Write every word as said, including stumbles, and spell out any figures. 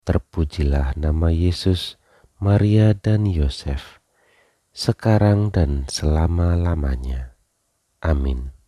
Terpujilah nama Yesus, Maria dan Yosef, sekarang dan selama-lamanya. Amin.